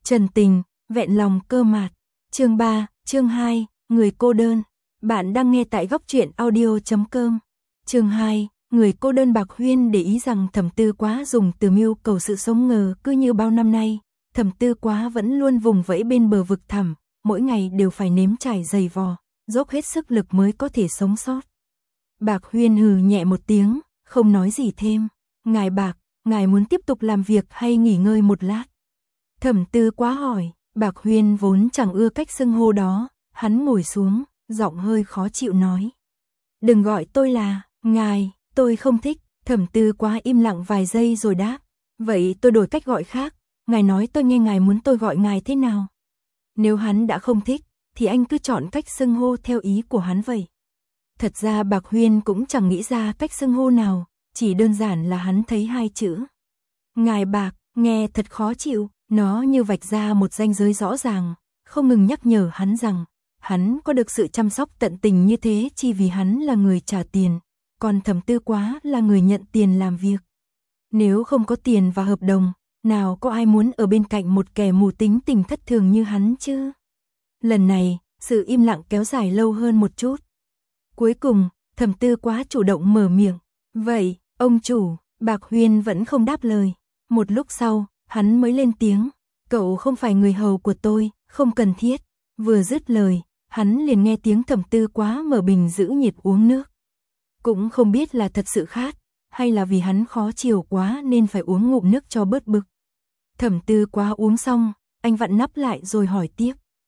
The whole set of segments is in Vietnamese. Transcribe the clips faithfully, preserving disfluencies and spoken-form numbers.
Trần tình, vẹn lòng cơ mạt. Chương ba, chương hai, người cô đơn. Bạn đang nghe tại góc truyện audio chấm com. Chương hai, người cô đơn. Bạc Huyên để ý rằng Thẩm Tư Quá dùng từ mưu cầu sự sống ngờ cứ như bao năm nay, Thẩm Tư Quá vẫn luôn vùng vẫy bên bờ vực thẳm, mỗi ngày đều phải nếm trải dày vò, dốc hết sức lực mới có thể sống sót. Bạc Huyên hừ nhẹ một tiếng, không nói gì thêm. Ngài Bạc, ngài muốn tiếp tục làm việc hay nghỉ ngơi một lát? Thẩm Tư Quá hỏi. Bạc Huyên vốn chẳng ưa cách xưng hô đó, hắn ngồi xuống, giọng hơi khó chịu nói. Đừng gọi tôi là ngài, tôi không thích. Thẩm Tư Quá im lặng vài giây rồi đáp. Vậy tôi đổi cách gọi khác, ngài nói tôi nghe, ngài muốn tôi gọi ngài thế nào? Nếu hắn đã không thích, thì anh cứ chọn cách xưng hô theo ý của hắn vậy. Thật ra Bạc Huyên cũng chẳng nghĩ ra cách xưng hô nào, chỉ đơn giản là hắn thấy hai chữ ngài Bạc, nghe thật khó chịu, nó như vạch ra một ranh giới rõ ràng, không ngừng nhắc nhở hắn rằng, hắn có được sự chăm sóc tận tình như thế chỉ vì hắn là người trả tiền, còn Thẩm Tư Quá là người nhận tiền làm việc. Nếu không có tiền và hợp đồng, nào có ai muốn ở bên cạnh một kẻ mù tính tình thất thường như hắn chứ? Lần này, sự im lặng kéo dài lâu hơn một chút. Cuối cùng, Thẩm Tư Quá chủ động mở miệng. Vậy, ông chủ. Bạc Huyên vẫn không đáp lời. Một lúc sau, hắn mới lên tiếng. Cậu không phải người hầu của tôi, không cần thiết. Vừa dứt lời, hắn liền nghe tiếng Thẩm Tư Quá mở bình giữ nhiệt uống nước. Cũng không biết là thật sự khát, hay là vì hắn khó chịu quá nên phải uống ngụm nước cho bớt bực. Thẩm Tư Quá uống xong, anh vặn nắp lại rồi hỏi tiếp.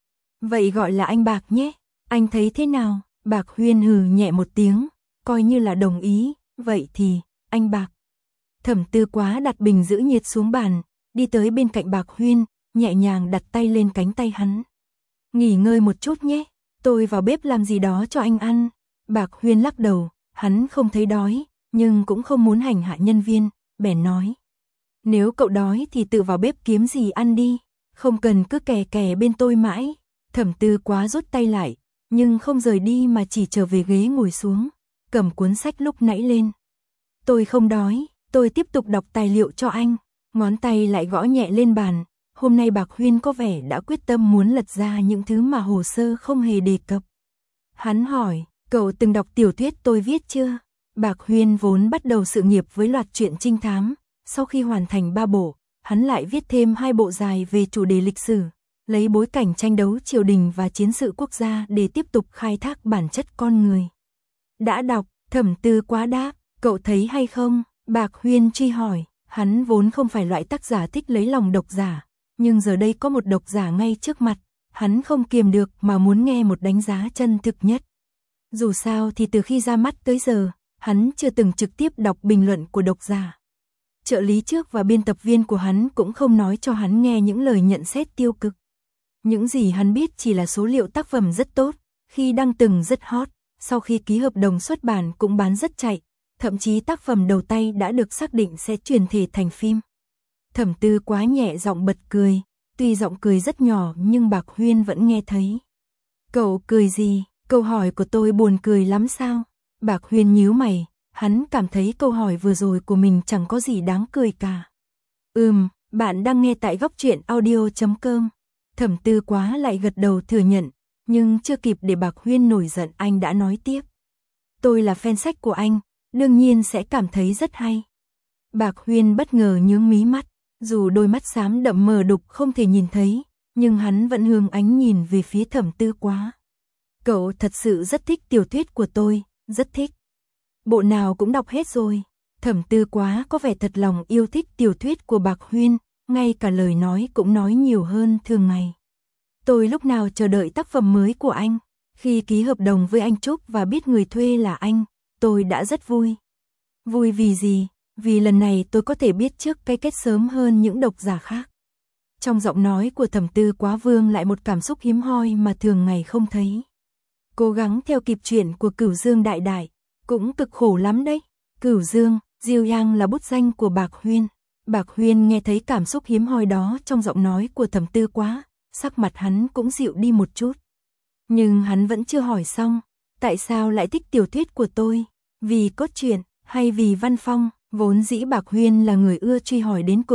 Vậy gọi là anh Bạc nhé, anh thấy thế nào? Bạc Huyên hừ nhẹ một tiếng, coi như là đồng ý. Vậy thì, anh Bạc. Thẩm Tư Quá đặt bình giữ nhiệt xuống bàn, đi tới bên cạnh Bạc Huyên, nhẹ nhàng đặt tay lên cánh tay hắn. Nghỉ ngơi một chút nhé, tôi vào bếp làm gì đó cho anh ăn. Bạc Huyên lắc đầu, hắn không thấy đói, nhưng cũng không muốn hành hạ nhân viên, bèn nói. Nếu cậu đói thì tự vào bếp kiếm gì ăn đi, không cần cứ kè kè bên tôi mãi. Thẩm Tư Quá rút tay lại, nhưng không rời đi mà chỉ trở về ghế ngồi xuống, cầm cuốn sách lúc nãy lên. Tôi không đói, tôi tiếp tục đọc tài liệu cho anh. Ngón tay lại gõ nhẹ lên bàn. Hôm nay Bạc Huyên có vẻ đã quyết tâm muốn lật ra những thứ mà hồ sơ không hề đề cập. Hắn hỏi, cậu từng đọc tiểu thuyết tôi viết chưa? Bạc Huyên vốn bắt đầu sự nghiệp với loạt truyện trinh thám. Sau khi hoàn thành ba bộ, hắn lại viết thêm hai bộ dài về chủ đề lịch sử, lấy bối cảnh tranh đấu triều đình và chiến sự quốc gia để tiếp tục khai thác bản chất con người. Đã đọc, Thẩm Tư Quá đáp. Cậu thấy hay không? Bạc Huyên truy hỏi. Hắn vốn không phải loại tác giả thích lấy lòng độc giả, nhưng giờ đây có một độc giả ngay trước mặt, hắn không kiềm được mà muốn nghe một đánh giá chân thực nhất. Dù sao thì từ khi ra mắt tới giờ, hắn chưa từng trực tiếp đọc bình luận của độc giả. Trợ lý trước và biên tập viên của hắn cũng không nói cho hắn nghe những lời nhận xét tiêu cực. Những gì hắn biết chỉ là số liệu tác phẩm rất tốt, khi đăng từng rất hot, sau khi ký hợp đồng xuất bản cũng bán rất chạy, thậm chí tác phẩm đầu tay đã được xác định sẽ chuyển thể thành phim. Thẩm Tư Quá nhẹ giọng bật cười, tuy giọng cười rất nhỏ nhưng Bạc Huyên vẫn nghe thấy. Cậu cười gì? Câu hỏi của tôi buồn cười lắm sao? Bạc Huyên nhíu mày, hắn cảm thấy câu hỏi vừa rồi của mình chẳng có gì đáng cười cả. Ừm, bạn đang nghe tại góc truyện audio chấm com. Thẩm Tư Quá lại gật đầu thừa nhận, nhưng chưa kịp để Bạc Huyên nổi giận anh đã nói tiếp. Tôi là fan sách của anh, đương nhiên sẽ cảm thấy rất hay. Bạc Huyên bất ngờ nhướng mí mắt, dù đôi mắt xám đậm mờ đục không thể nhìn thấy, nhưng hắn vẫn hướng ánh nhìn về phía Thẩm Tư Quá. Cậu thật sự rất thích tiểu thuyết của tôi, rất thích. Bộ nào cũng đọc hết rồi. Thẩm Tư Quá có vẻ thật lòng yêu thích tiểu thuyết của Bạc Huyên, ngay cả lời nói cũng nói nhiều hơn thường ngày. Tôi lúc nào chờ đợi tác phẩm mới của anh, khi ký hợp đồng với anh Trúc và biết người thuê là anh, tôi đã rất vui. Vui vì gì? Vì lần này tôi có thể biết trước cái kết sớm hơn những độc giả khác. Trong giọng nói của Thẩm Tư Quá vương lại một cảm xúc hiếm hoi mà thường ngày không thấy. Cố gắng theo kịp chuyện của Cửu Dương đại đại, cũng cực khổ lắm đấy. Cửu Dương, Diêu Yang là bút danh của Bạc Huyên. Bạc Huyên nghe thấy cảm xúc hiếm hoi đó trong giọng nói của Thẩm Tư Quá, sắc mặt hắn cũng dịu đi một chút. Nhưng hắn vẫn chưa hỏi xong, tại sao lại thích tiểu thuyết của tôi? Vì cốt truyện hay vì văn phong? Vốn dĩ Bạc Huyên là người ưa truy hỏi đến cùng,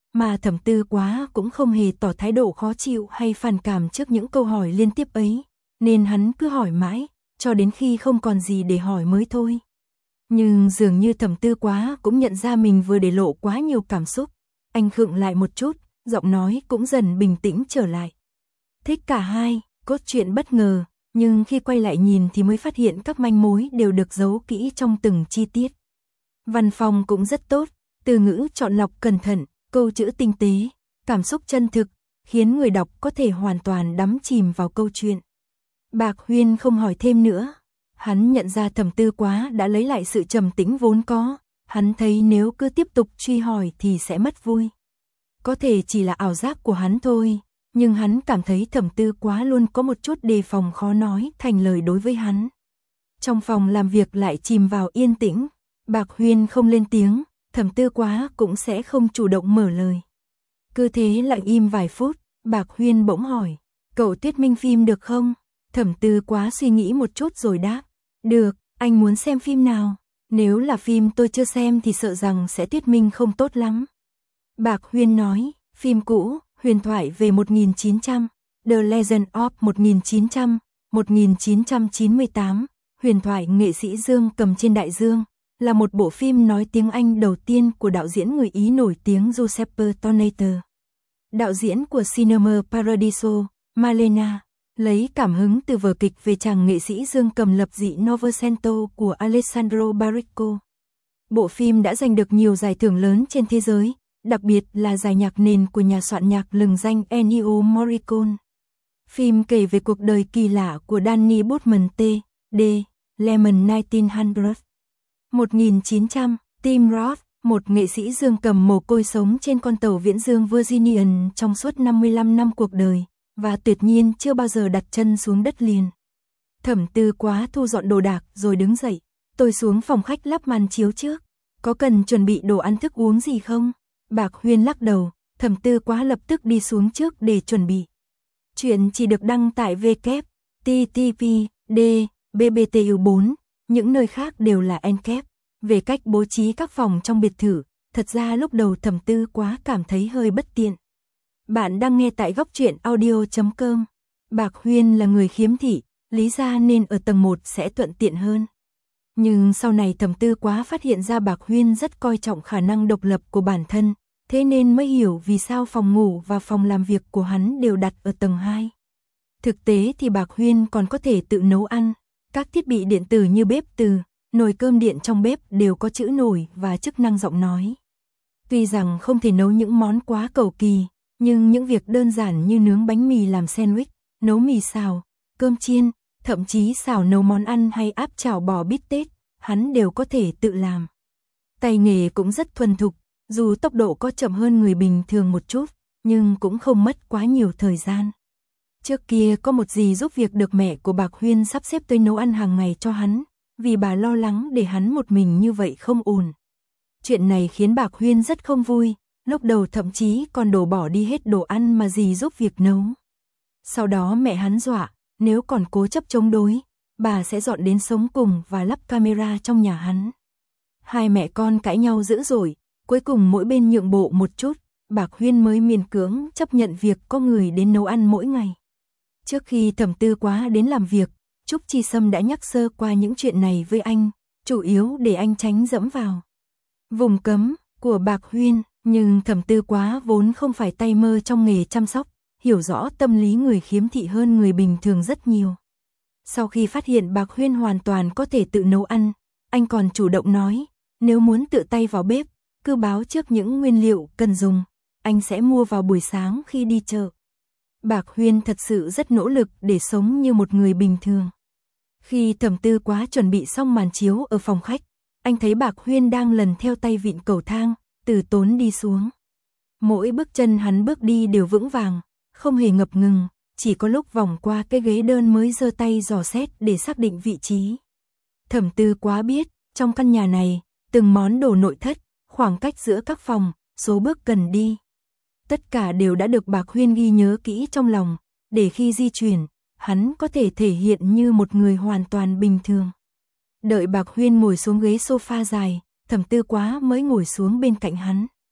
mà Thẩm Tư Quá cũng không hề tỏ thái độ khó chịu hay phản cảm trước những câu hỏi liên tiếp ấy, nên hắn cứ hỏi mãi, cho đến khi không còn gì để hỏi mới thôi. Nhưng dường như Thẩm Tư Quá cũng nhận ra mình vừa để lộ quá nhiều cảm xúc, anh khựng lại một chút, giọng nói cũng dần bình tĩnh trở lại. Thích cả hai, cốt truyện bất ngờ, nhưng khi quay lại nhìn thì mới phát hiện các manh mối đều được giấu kỹ trong từng chi tiết. Văn phong cũng rất tốt, từ ngữ chọn lọc cẩn thận, câu chữ tinh tế, cảm xúc chân thực, khiến người đọc có thể hoàn toàn đắm chìm vào câu chuyện. Bạc Huyên không hỏi thêm nữa. Hắn nhận ra Thẩm Tư Quá đã lấy lại sự trầm tĩnh vốn có, hắn thấy nếu cứ tiếp tục truy hỏi thì sẽ mất vui. Có thể chỉ là ảo giác của hắn thôi, nhưng hắn cảm thấy Thẩm Tư Quá luôn có một chút đề phòng khó nói thành lời đối với hắn. Trong phòng làm việc lại chìm vào yên tĩnh, Bạc Huyên không lên tiếng, Thẩm Tư Quá cũng sẽ không chủ động mở lời. Cứ thế lặng im vài phút, Bạc Huyên bỗng hỏi, cậu thuyết minh phim được không? Thẩm Tư Quá suy nghĩ một chút rồi đáp, được, anh muốn xem phim nào? Nếu là phim tôi chưa xem thì sợ rằng sẽ thuyết minh không tốt lắm. Bạc Huyên nói, phim cũ, huyền thoại về một nghìn chín trăm, The Legend of một nghìn chín trăm, một nghìn chín trăm chín mươi tám, huyền thoại nghệ sĩ Dương Cầm trên đại dương, là một bộ phim nói tiếng Anh đầu tiên của đạo diễn người Ý nổi tiếng Giuseppe Tornator. Đạo diễn của Cinema Paradiso, Malena, lấy cảm hứng từ vở kịch về chàng nghệ sĩ Dương Cầm lập dị Novecento của Alessandro Baricco. Bộ phim đã giành được nhiều giải thưởng lớn trên thế giới, đặc biệt là giải nhạc nền của nhà soạn nhạc lừng danh Ennio Morricone. Phim kể về cuộc đời kỳ lạ của Danny Bootman T D Lemon một chín không không. một nghìn chín trăm, Tim Roth, một nghệ sĩ dương cầm mồ côi sống trên con tàu viễn dương Virginian trong suốt năm mươi lăm năm cuộc đời, và tuyệt nhiên chưa bao giờ đặt chân xuống đất liền. Thẩm Tư Quá thu dọn đồ đạc rồi đứng dậy, tôi xuống phòng khách lắp màn chiếu trước, có cần chuẩn bị đồ ăn thức uống gì không? Bạc Huyên lắc đầu, Thẩm Tư Quá lập tức đi xuống trước để chuẩn bị. Chuyện chỉ được đăng tại W T T P D B B T U bốn, những nơi khác đều là Encap. Về cách bố trí các phòng trong biệt thự, thật ra lúc đầu Thẩm Tư Quá cảm thấy hơi bất tiện. Bạn đang nghe tại góc truyện audio chấm com. Bạc Huyên là người khiếm thị, lý ra nên ở tầng một sẽ thuận tiện hơn. Nhưng sau này Thẩm Tư Quá phát hiện ra Bạc Huyên rất coi trọng khả năng độc lập của bản thân, thế nên mới hiểu vì sao phòng ngủ và phòng làm việc của hắn đều đặt ở tầng hai. Thực tế thì Bạc Huyên còn có thể tự nấu ăn, các thiết bị điện tử như bếp từ, nồi cơm điện trong bếp đều có chữ nổi và chức năng giọng nói. Tuy rằng không thể nấu những món quá cầu kỳ, nhưng những việc đơn giản như nướng bánh mì làm sandwich, nấu mì xào, cơm chiên, thậm chí xào nấu món ăn hay áp chảo bò bít tết, hắn đều có thể tự làm. Tay nghề cũng rất thuần thục, dù tốc độ có chậm hơn người bình thường một chút, nhưng cũng không mất quá nhiều thời gian. Trước kia có một dì giúp việc được mẹ của Bạc Huyên sắp xếp tới nấu ăn hàng ngày cho hắn, vì bà lo lắng để hắn một mình như vậy không ổn. Chuyện này khiến Bạc Huyên rất không vui, lúc đầu thậm chí còn đổ bỏ đi hết đồ ăn mà dì giúp việc nấu. Sau đó mẹ hắn dọa, nếu còn cố chấp chống đối, bà sẽ dọn đến sống cùng và lắp camera trong nhà hắn. Hai mẹ con cãi nhau dữ dội, cuối cùng mỗi bên nhượng bộ một chút, Bạc Huyên mới miễn cưỡng chấp nhận việc có người đến nấu ăn mỗi ngày. Trước khi Thẩm Tư Quá đến làm việc, Trúc Chi Sâm đã nhắc sơ qua những chuyện này với anh, chủ yếu để anh tránh dẫm vào vùng cấm của Bạc Huyên, nhưng Thẩm Tư Quá vốn không phải tay mơ trong nghề chăm sóc, hiểu rõ tâm lý người khiếm thị hơn người bình thường rất nhiều. Sau khi phát hiện Bạc Huyên hoàn toàn có thể tự nấu ăn, anh còn chủ động nói, nếu muốn tự tay vào bếp, cứ báo trước những nguyên liệu cần dùng, anh sẽ mua vào buổi sáng khi đi chợ. Bạc Huyên thật sự rất nỗ lực để sống như một người bình thường. Khi Thẩm Tư Quá chuẩn bị xong màn chiếu ở phòng khách, anh thấy Bạc Huyên đang lần theo tay vịn cầu thang, từ tốn đi xuống. Mỗi bước chân hắn bước đi đều vững vàng, không hề ngập ngừng, chỉ có lúc vòng qua cái ghế đơn mới giơ tay dò xét để xác định vị trí. Thẩm Tư Quá biết, trong căn nhà này, từng món đồ nội thất, khoảng cách giữa các phòng, số bước cần đi, tất cả đều đã được Bạc Huyên ghi nhớ kỹ trong lòng, để khi di chuyển, hắn có thể thể hiện như một người hoàn toàn bình thường. Đợi Bạc Huyên ngồi xuống ghế sofa dài, Thẩm Tư Quá mới ngồi xuống bên cạnh hắn.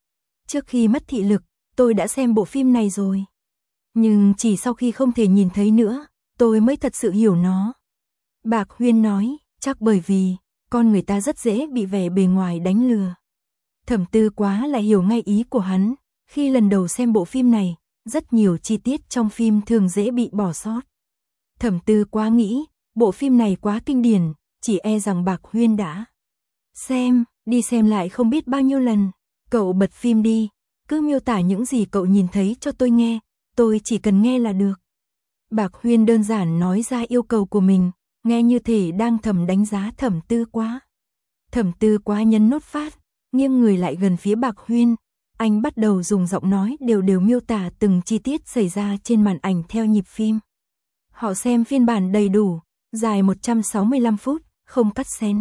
trước khi mất thị lực, tôi đã xem bộ phim này rồi. Nhưng chỉ sau khi không thể nhìn thấy nữa, tôi mới thật sự hiểu nó. Bạc Huyên nói, chắc bởi vì, con người ta rất dễ bị vẻ bề ngoài đánh lừa. Thẩm Tư Quá lại hiểu ngay ý của hắn, khi lần đầu xem bộ phim này, rất nhiều chi tiết trong phim thường dễ bị bỏ sót. Thẩm Tư Quá nghĩ, bộ phim này quá kinh điển, chỉ e rằng Bạc Huyên đã xem, đi xem lại không biết bao nhiêu lần. Cậu bật phim đi, cứ miêu tả những gì cậu nhìn thấy cho tôi nghe, tôi chỉ cần nghe là được. Bạc Huyên đơn giản nói ra yêu cầu của mình, nghe như thể đang thầm đánh giá Thẩm Tư Quá. Thẩm Tư Quá nhấn nốt phát, nghiêng người lại gần phía Bạc Huyên, anh bắt đầu dùng giọng nói đều đều miêu tả từng chi tiết xảy ra trên màn ảnh theo nhịp phim. Họ xem phiên bản đầy đủ, dài một trăm sáu mươi lăm phút, không cắt xén.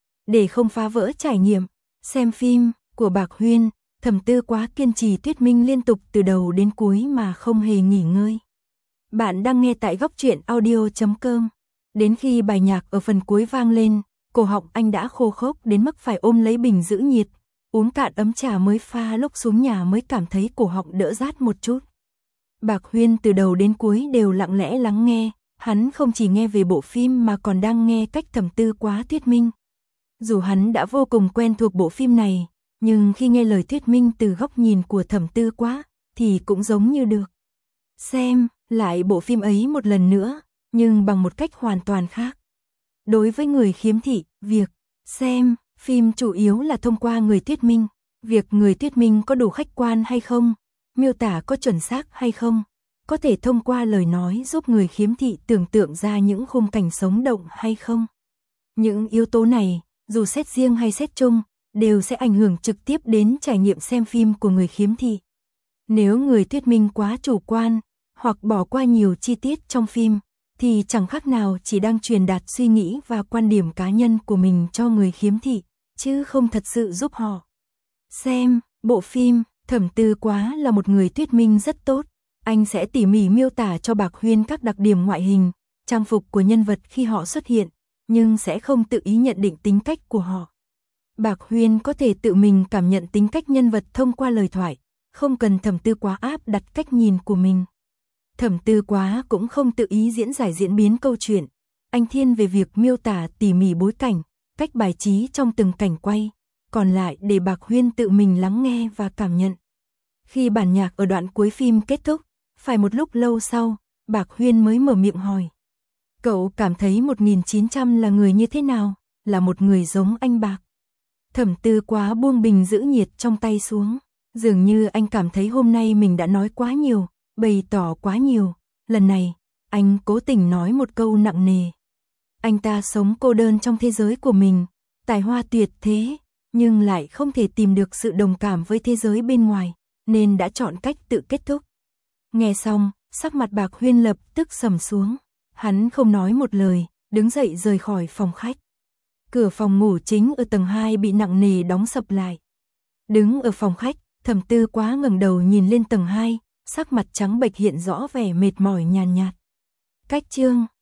Để không phá vỡ trải nghiệm xem phim của Bạc Huyên, Thẩm Tư Quá kiên trì thuyết minh liên tục từ đầu đến cuối mà không hề nghỉ ngơi. Bạn đang nghe tại góc truyện audio chấm com. Đến khi bài nhạc ở phần cuối vang lên, cổ họng anh đã khô khốc đến mức phải ôm lấy bình giữ nhiệt, uống cạn ấm trà mới pha lúc xuống nhà mới cảm thấy cổ họng đỡ rát một chút. Bạc Huyên từ đầu đến cuối đều lặng lẽ lắng nghe, hắn không chỉ nghe về bộ phim mà còn đang nghe cách Thẩm Tư Quá thuyết minh. Dù hắn đã vô cùng quen thuộc bộ phim này, nhưng khi nghe lời thuyết minh từ góc nhìn của Thẩm Tư Quá, thì cũng giống như được xem lại bộ phim ấy một lần nữa, nhưng bằng một cách hoàn toàn khác. Đối với người khiếm thị, việc xem phim chủ yếu là thông qua người thuyết minh. Việc người thuyết minh có đủ khách quan hay không, miêu tả có chuẩn xác hay không, có thể thông qua lời nói giúp người khiếm thị tưởng tượng ra những khung cảnh sống động hay không. Những yếu tố này, dù xét riêng hay xét chung, đều sẽ ảnh hưởng trực tiếp đến trải nghiệm xem phim của người khiếm thị. Nếu người thuyết minh quá chủ quan, hoặc bỏ qua nhiều chi tiết trong phim, thì chẳng khác nào chỉ đang truyền đạt suy nghĩ và quan điểm cá nhân của mình cho người khiếm thị, chứ không thật sự giúp họ xem bộ phim. Thẩm Tư Quá là một người thuyết minh rất tốt, anh sẽ tỉ mỉ miêu tả cho Bạc Huyên các đặc điểm ngoại hình, trang phục của nhân vật khi họ xuất hiện, nhưng sẽ không tự ý nhận định tính cách của họ. Bạc Huyên có thể tự mình cảm nhận tính cách nhân vật thông qua lời thoại, không cần Thẩm Tư Quá áp đặt cách nhìn của mình. Thẩm Tư Quá cũng không tự ý diễn giải diễn biến câu chuyện, anh thiên về việc miêu tả tỉ mỉ bối cảnh, cách bài trí trong từng cảnh quay, còn lại để Bạc Huyên tự mình lắng nghe và cảm nhận. Khi bản nhạc ở đoạn cuối phim kết thúc, phải một lúc lâu sau, Bạc Huyên mới mở miệng hỏi. Cậu cảm thấy một nghìn chín trăm là người như thế nào, là một người giống anh Bạc? Thẩm Tư Quá buông bình giữ nhiệt trong tay xuống, dường như anh cảm thấy hôm nay mình đã nói quá nhiều, bày tỏ quá nhiều, lần này, anh cố tình nói một câu nặng nề. Anh ta sống cô đơn trong thế giới của mình, tài hoa tuyệt thế, nhưng lại không thể tìm được sự đồng cảm với thế giới bên ngoài, nên đã chọn cách tự kết thúc. Nghe xong, sắc mặt Bạc Huyên lập tức sầm xuống, hắn không nói một lời, đứng dậy rời khỏi phòng khách. Cửa phòng ngủ chính ở tầng hai bị nặng nề đóng sập lại. Đứng ở phòng khách, Thẩm Tư Quá ngẩng đầu nhìn lên tầng hai, sắc mặt trắng bệch hiện rõ vẻ mệt mỏi nhàn nhạt. Cách chương